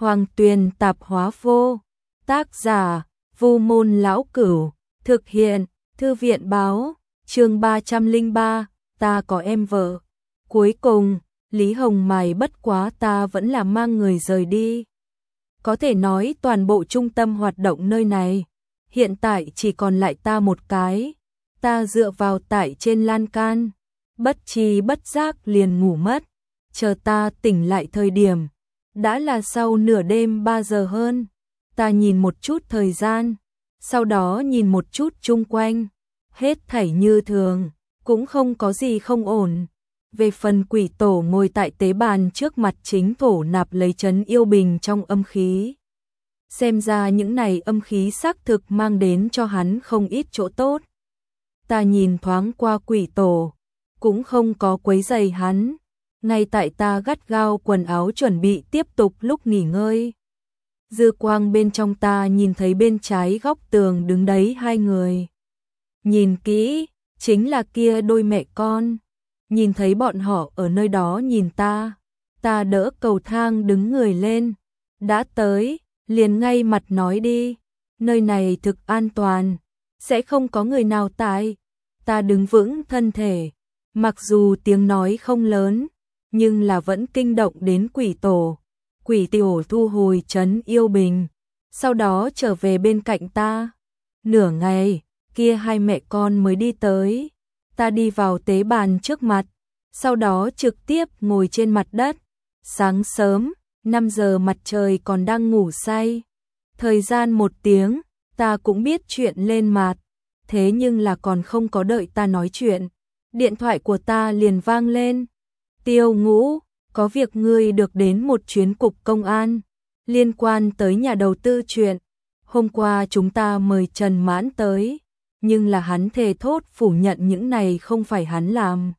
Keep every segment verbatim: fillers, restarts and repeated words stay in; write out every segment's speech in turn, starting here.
Hoàng Tuyền tạp hóa vô. Tác giả, Vu Môn Lão Cửu. Thực hiện, Thư viện báo. Chương ba trăm lẻ ba, ta có em vợ. Cuối cùng, Lý Hồng mày bất quá ta vẫn là mang người rời đi. Có thể nói toàn bộ trung tâm hoạt động nơi này, hiện tại chỉ còn lại ta một cái. Ta dựa vào tại trên lan can, bất tri bất giác liền ngủ mất. Chờ ta tỉnh lại thời điểm, đã là sau nửa đêm ba giờ hơn. Ta nhìn một chút thời gian, sau đó nhìn một chút chung quanh, hết thảy như thường, cũng không có gì không ổn. Về phần quỷ tổ ngồi tại tế bàn trước mặt chính thổ nạp lấy trấn yêu bình trong âm khí. Xem ra những này âm khí xác thực mang đến cho hắn không ít chỗ tốt. Ta nhìn thoáng qua quỷ tổ, cũng không có quấy rầy hắn. Ngay tại ta gắt gao quần áo chuẩn bị tiếp tục lúc nghỉ ngơi. Dư quang bên trong ta nhìn thấy bên trái góc tường đứng đấy hai người. Nhìn kỹ, chính là kia đôi mẹ con. Nhìn thấy bọn họ ở nơi đó nhìn ta. Ta đỡ cầu thang đứng người lên. Đã tới, liền ngay mặt nói đi. Nơi này thực an toàn, sẽ không có người nào tại. Ta đứng vững thân thể. Mặc dù tiếng nói không lớn, nhưng là vẫn kinh động đến quỷ tổ. Quỷ tiểu thu hồi trấn yêu bình, sau đó trở về bên cạnh ta. Nửa ngày, kia hai mẹ con mới đi tới. Ta đi vào tế bàn trước mặt, sau đó trực tiếp ngồi trên mặt đất. Sáng sớm, năm giờ mặt trời còn đang ngủ say. Thời gian một tiếng, ta cũng biết chuyện lên mặt. Thế nhưng là còn không có đợi ta nói chuyện, điện thoại của ta liền vang lên. Tiêu Ngũ, có việc ngươi được đến một chuyến cục công an, liên quan tới nhà đầu tư chuyện. Hôm qua chúng ta mời Trần Mãn tới, nhưng là hắn thề thốt phủ nhận những này không phải hắn làm.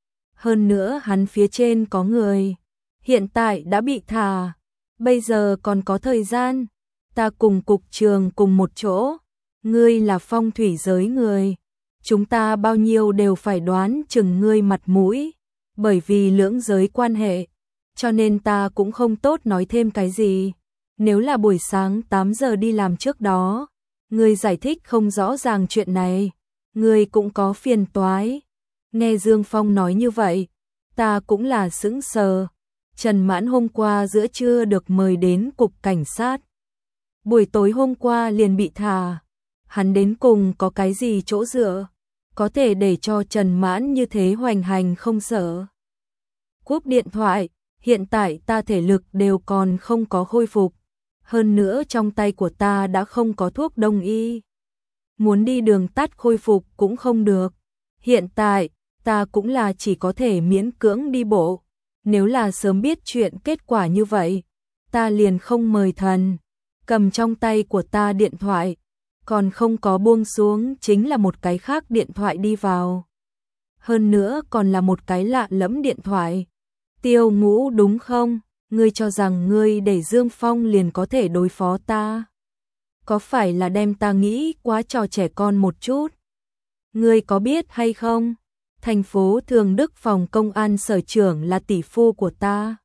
Hơn nữa hắn phía trên có người, hiện tại đã bị thả, bây giờ còn có thời gian. Ta cùng cục trường cùng một chỗ, ngươi là phong thủy giới người, chúng ta bao nhiêu đều phải đoán chừng ngươi mặt mũi. Bởi vì lưỡng giới quan hệ, cho nên ta cũng không tốt nói thêm cái gì. Nếu là buổi sáng tám giờ đi làm trước đó, ngươi giải thích không rõ ràng chuyện này, ngươi cũng có phiền toái. Nghe Dương Phong nói như vậy, ta cũng là sững sờ. Trần Mãn hôm qua giữa trưa được mời đến cục cảnh sát. Buổi tối hôm qua liền bị thả. Hắn đến cùng có cái gì chỗ dựa? Có thể để cho Trần Mãn như thế hoành hành không sợ. Cúp điện thoại, hiện tại ta thể lực đều còn không có khôi phục. Hơn nữa trong tay của ta đã không có thuốc đông y. Muốn đi đường tắt khôi phục cũng không được. Hiện tại, ta cũng là chỉ có thể miễn cưỡng đi bộ. Nếu là sớm biết chuyện kết quả như vậy, ta liền không mời thần. Cầm trong tay của ta điện thoại, còn không có buông xuống chính là một cái khác điện thoại đi vào. Hơn nữa còn là một cái lạ lẫm điện thoại. Tiêu Ngũ đúng không? Ngươi cho rằng ngươi để Dương Phong liền có thể đối phó ta? Có phải là đem ta nghĩ quá trò trẻ con một chút? Ngươi có biết hay không? Thành phố Thường Đức phòng công an sở trưởng là tỷ phu của ta.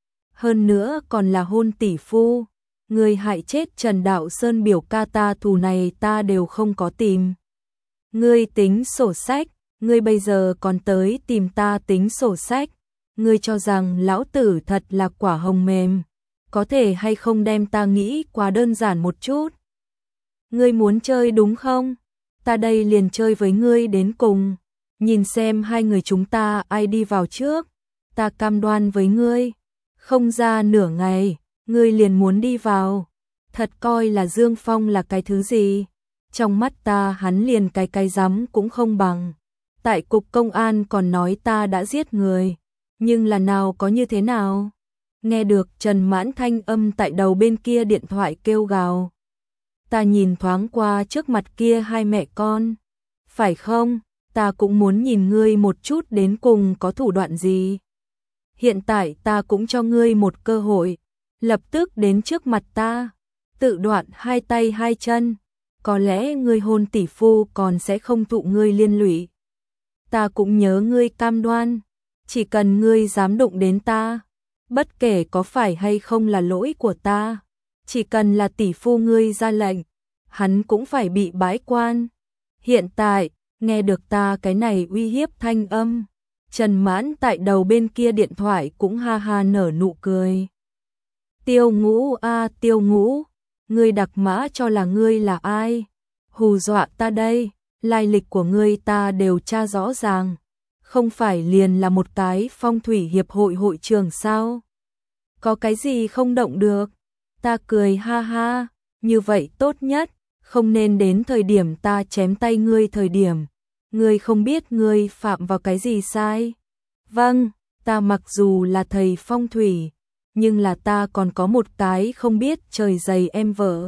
Hơn nữa còn là hôn tỷ phu. Ngươi hại chết Trần Đạo Sơn biểu ca ta, thù này ta đều không có tìm. Ngươi tính sổ sách, ngươi bây giờ còn tới tìm ta tính sổ sách. Ngươi cho rằng lão tử thật là quả hồng mềm, có thể hay không đem ta nghĩ quá đơn giản một chút. Ngươi muốn chơi đúng không? Ta đây liền chơi với ngươi đến cùng. Nhìn xem hai người chúng ta ai đi vào trước. Ta cam đoan với ngươi, không ra nửa ngày, ngươi liền muốn đi vào. Thật coi là Dương Phong là cái thứ gì? Trong mắt ta hắn liền cái cái rắm cũng không bằng. Tại cục công an còn nói ta đã giết người. Nhưng là nào có như thế nào? Nghe được Trần Mãn thanh âm tại đầu bên kia điện thoại kêu gào. Ta nhìn thoáng qua trước mặt kia hai mẹ con. Phải không? Ta cũng muốn nhìn ngươi một chút đến cùng có thủ đoạn gì. Hiện tại ta cũng cho ngươi một cơ hội. Lập tức đến trước mặt ta. Tự đoạn hai tay hai chân. Có lẽ ngươi hôn tỷ phu còn sẽ không thụ ngươi liên lụy. Ta cũng nhớ ngươi cam đoan. Chỉ cần ngươi dám đụng đến ta, Bất kể có phải hay không là lỗi của ta, chỉ cần là tỷ phu ngươi ra lệnh, hắn cũng phải bị bãi quan. Hiện tại, nghe được ta cái này uy hiếp thanh âm, Trần Mãn tại đầu bên kia điện thoại cũng ha ha nở nụ cười. Tiêu Ngũ a Tiêu Ngũ, ngươi đặc mã cho là ngươi là ai? Hù dọa ta đây, lai lịch của ngươi ta đều tra rõ ràng. Không phải liền là một cái phong thủy hiệp hội hội trưởng sao? Có cái gì không động được? Ta cười ha ha, như vậy tốt nhất, không nên đến thời điểm ta chém tay ngươi thời điểm. Ngươi không biết ngươi phạm vào cái gì sai? Vâng, ta mặc dù là thầy phong thủy, nhưng là ta còn có một cái không biết trời dày em vợ.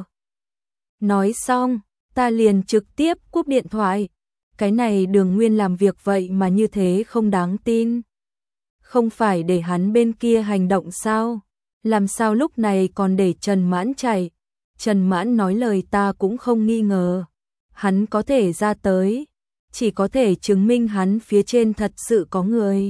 Nói xong, ta liền trực tiếp cúp điện thoại. Cái này Đường Nguyên làm việc vậy mà như thế không đáng tin. Không phải để hắn bên kia hành động sao? Làm sao lúc này còn để Trần Mãn chạy? Trần Mãn nói lời ta cũng không nghi ngờ. Hắn có thể ra tới, chỉ có thể chứng minh hắn phía trên thật sự có người.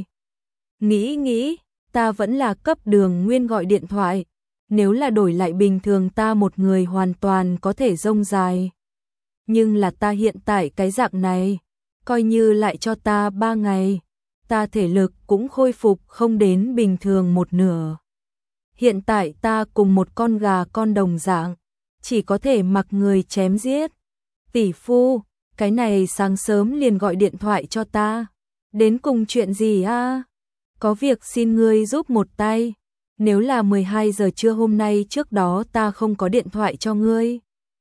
Nghĩ nghĩ, ta vẫn là cấp Đường Nguyên gọi điện thoại. Nếu là đổi lại bình thường ta một người hoàn toàn có thể rông dài. Nhưng là ta hiện tại cái dạng này, coi như lại cho ta ba ngày, ta thể lực cũng khôi phục không đến bình thường một nửa. Hiện tại ta cùng một con gà con đồng dạng, chỉ có thể mặc người chém giết. Tỷ phu, cái này sáng sớm liền gọi điện thoại cho ta. Đến cùng chuyện gì a? Có việc xin ngươi giúp một tay. Nếu là mười hai giờ trưa hôm nay trước đó ta không có điện thoại cho ngươi,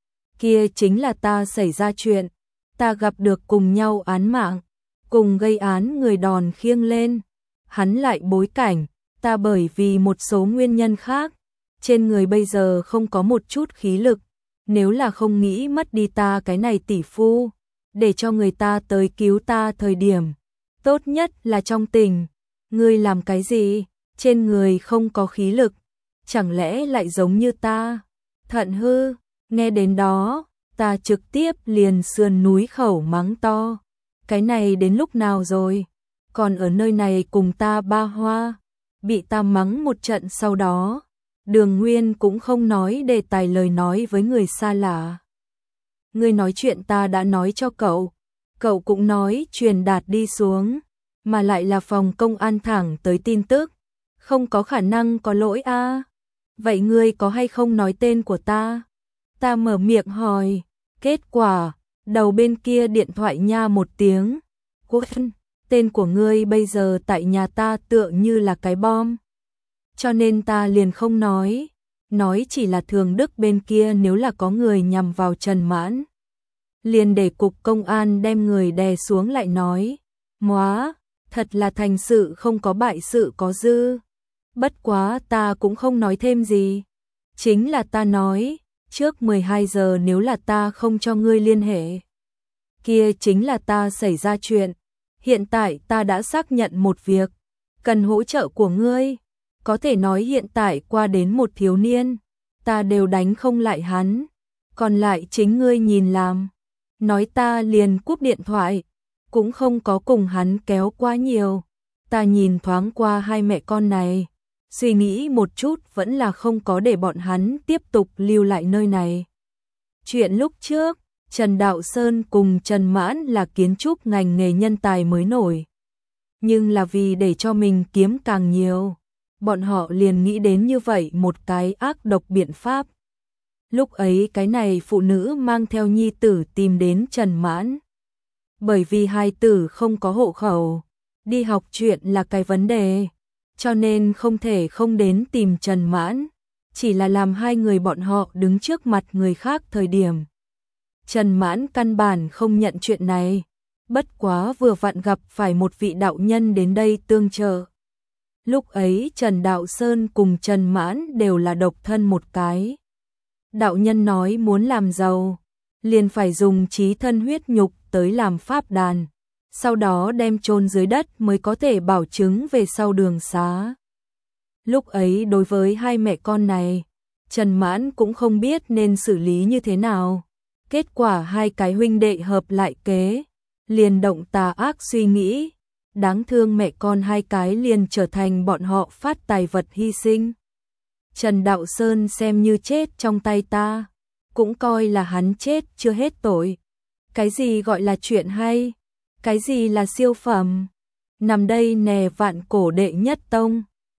kia chính là ta xảy ra chuyện, ta gặp được cùng nhau án mạng, cùng gây án người đòn khiêng lên. Hắn lại bối cảnh, ta bởi vì một số nguyên nhân khác, trên người bây giờ không có một chút khí lực, nếu là không nghĩ mất đi ta cái này tỷ phu, để cho người ta tới cứu ta thời điểm, tốt nhất là trong tình. Ngươi làm cái gì? Trên người không có khí lực, chẳng lẽ lại giống như ta? Thận hư, nghe đến đó, ta trực tiếp liền sườn núi khẩu mắng to. Cái này đến lúc nào rồi? Còn ở nơi này cùng ta ba hoa, bị ta mắng một trận sau đó. Đường Nguyên cũng không nói đề tài lời nói với người xa lạ. Ngươi nói chuyện ta đã nói cho cậu, cậu cũng nói truyền đạt đi xuống, mà lại là phòng công an thẳng tới tin tức. Không có khả năng có lỗi a. À. Vậy ngươi có hay không nói tên của ta? Ta mở miệng hỏi, kết quả, đầu bên kia điện thoại nha một tiếng. Quân, tên của ngươi bây giờ tại nhà ta tựa như là cái bom. Cho nên ta liền không nói, nói chỉ là Thường Đức bên kia nếu là có người nhằm vào Trần Mãn. Liền để cục công an đem người đè xuống lại nói, móa, thật là thành sự không có bại sự có dư. Bất quá ta cũng không nói thêm gì. Chính là ta nói, trước mười hai giờ nếu là ta không cho ngươi liên hệ, kia chính là ta xảy ra chuyện. Hiện tại ta đã xác nhận một việc, cần hỗ trợ của ngươi. Có thể nói hiện tại qua đến một thiếu niên, ta đều đánh không lại hắn. Còn lại chính ngươi nhìn làm. Nói ta liền cúp điện thoại, cũng không có cùng hắn kéo quá nhiều. Ta nhìn thoáng qua hai mẹ con này, suy nghĩ một chút vẫn là không có để bọn hắn tiếp tục lưu lại nơi này. Chuyện lúc trước, Trần Đạo Sơn cùng Trần Mãn là kiến trúc ngành nghề nhân tài mới nổi. Nhưng là vì để cho mình kiếm càng nhiều, bọn họ liền nghĩ đến như vậy một cái ác độc biện pháp. Lúc ấy cái này phụ nữ mang theo nhi tử tìm đến Trần Mãn. Bởi vì hai tử không có hộ khẩu, đi học chuyện là cái vấn đề, cho nên không thể không đến tìm Trần Mãn, chỉ là làm hai người bọn họ đứng trước mặt người khác thời điểm. Trần Mãn căn bản không nhận chuyện này, bất quá vừa vặn gặp phải một vị đạo nhân đến đây tương trợ. Lúc ấy Trần Đạo Sơn cùng Trần Mãn đều là độc thân một cái. Đạo nhân nói muốn làm giàu, liền phải dùng trí thân huyết nhục tới làm pháp đàn, sau đó đem chôn dưới đất mới có thể bảo chứng về sau đường xá. Lúc ấy đối với hai mẹ con này, Trần Mãn cũng không biết nên xử lý như thế nào. Kết quả hai cái huynh đệ hợp lại kế, liền động tà ác suy nghĩ, đáng thương mẹ con hai cái liền trở thành bọn họ phát tài vật hy sinh. Trần Đạo Sơn xem như chết trong tay ta, cũng coi là hắn chết chưa hết tội. Cái gì gọi là chuyện hay? Cái gì là siêu phẩm? Nằm đây nè vạn cổ đệ nhất tông.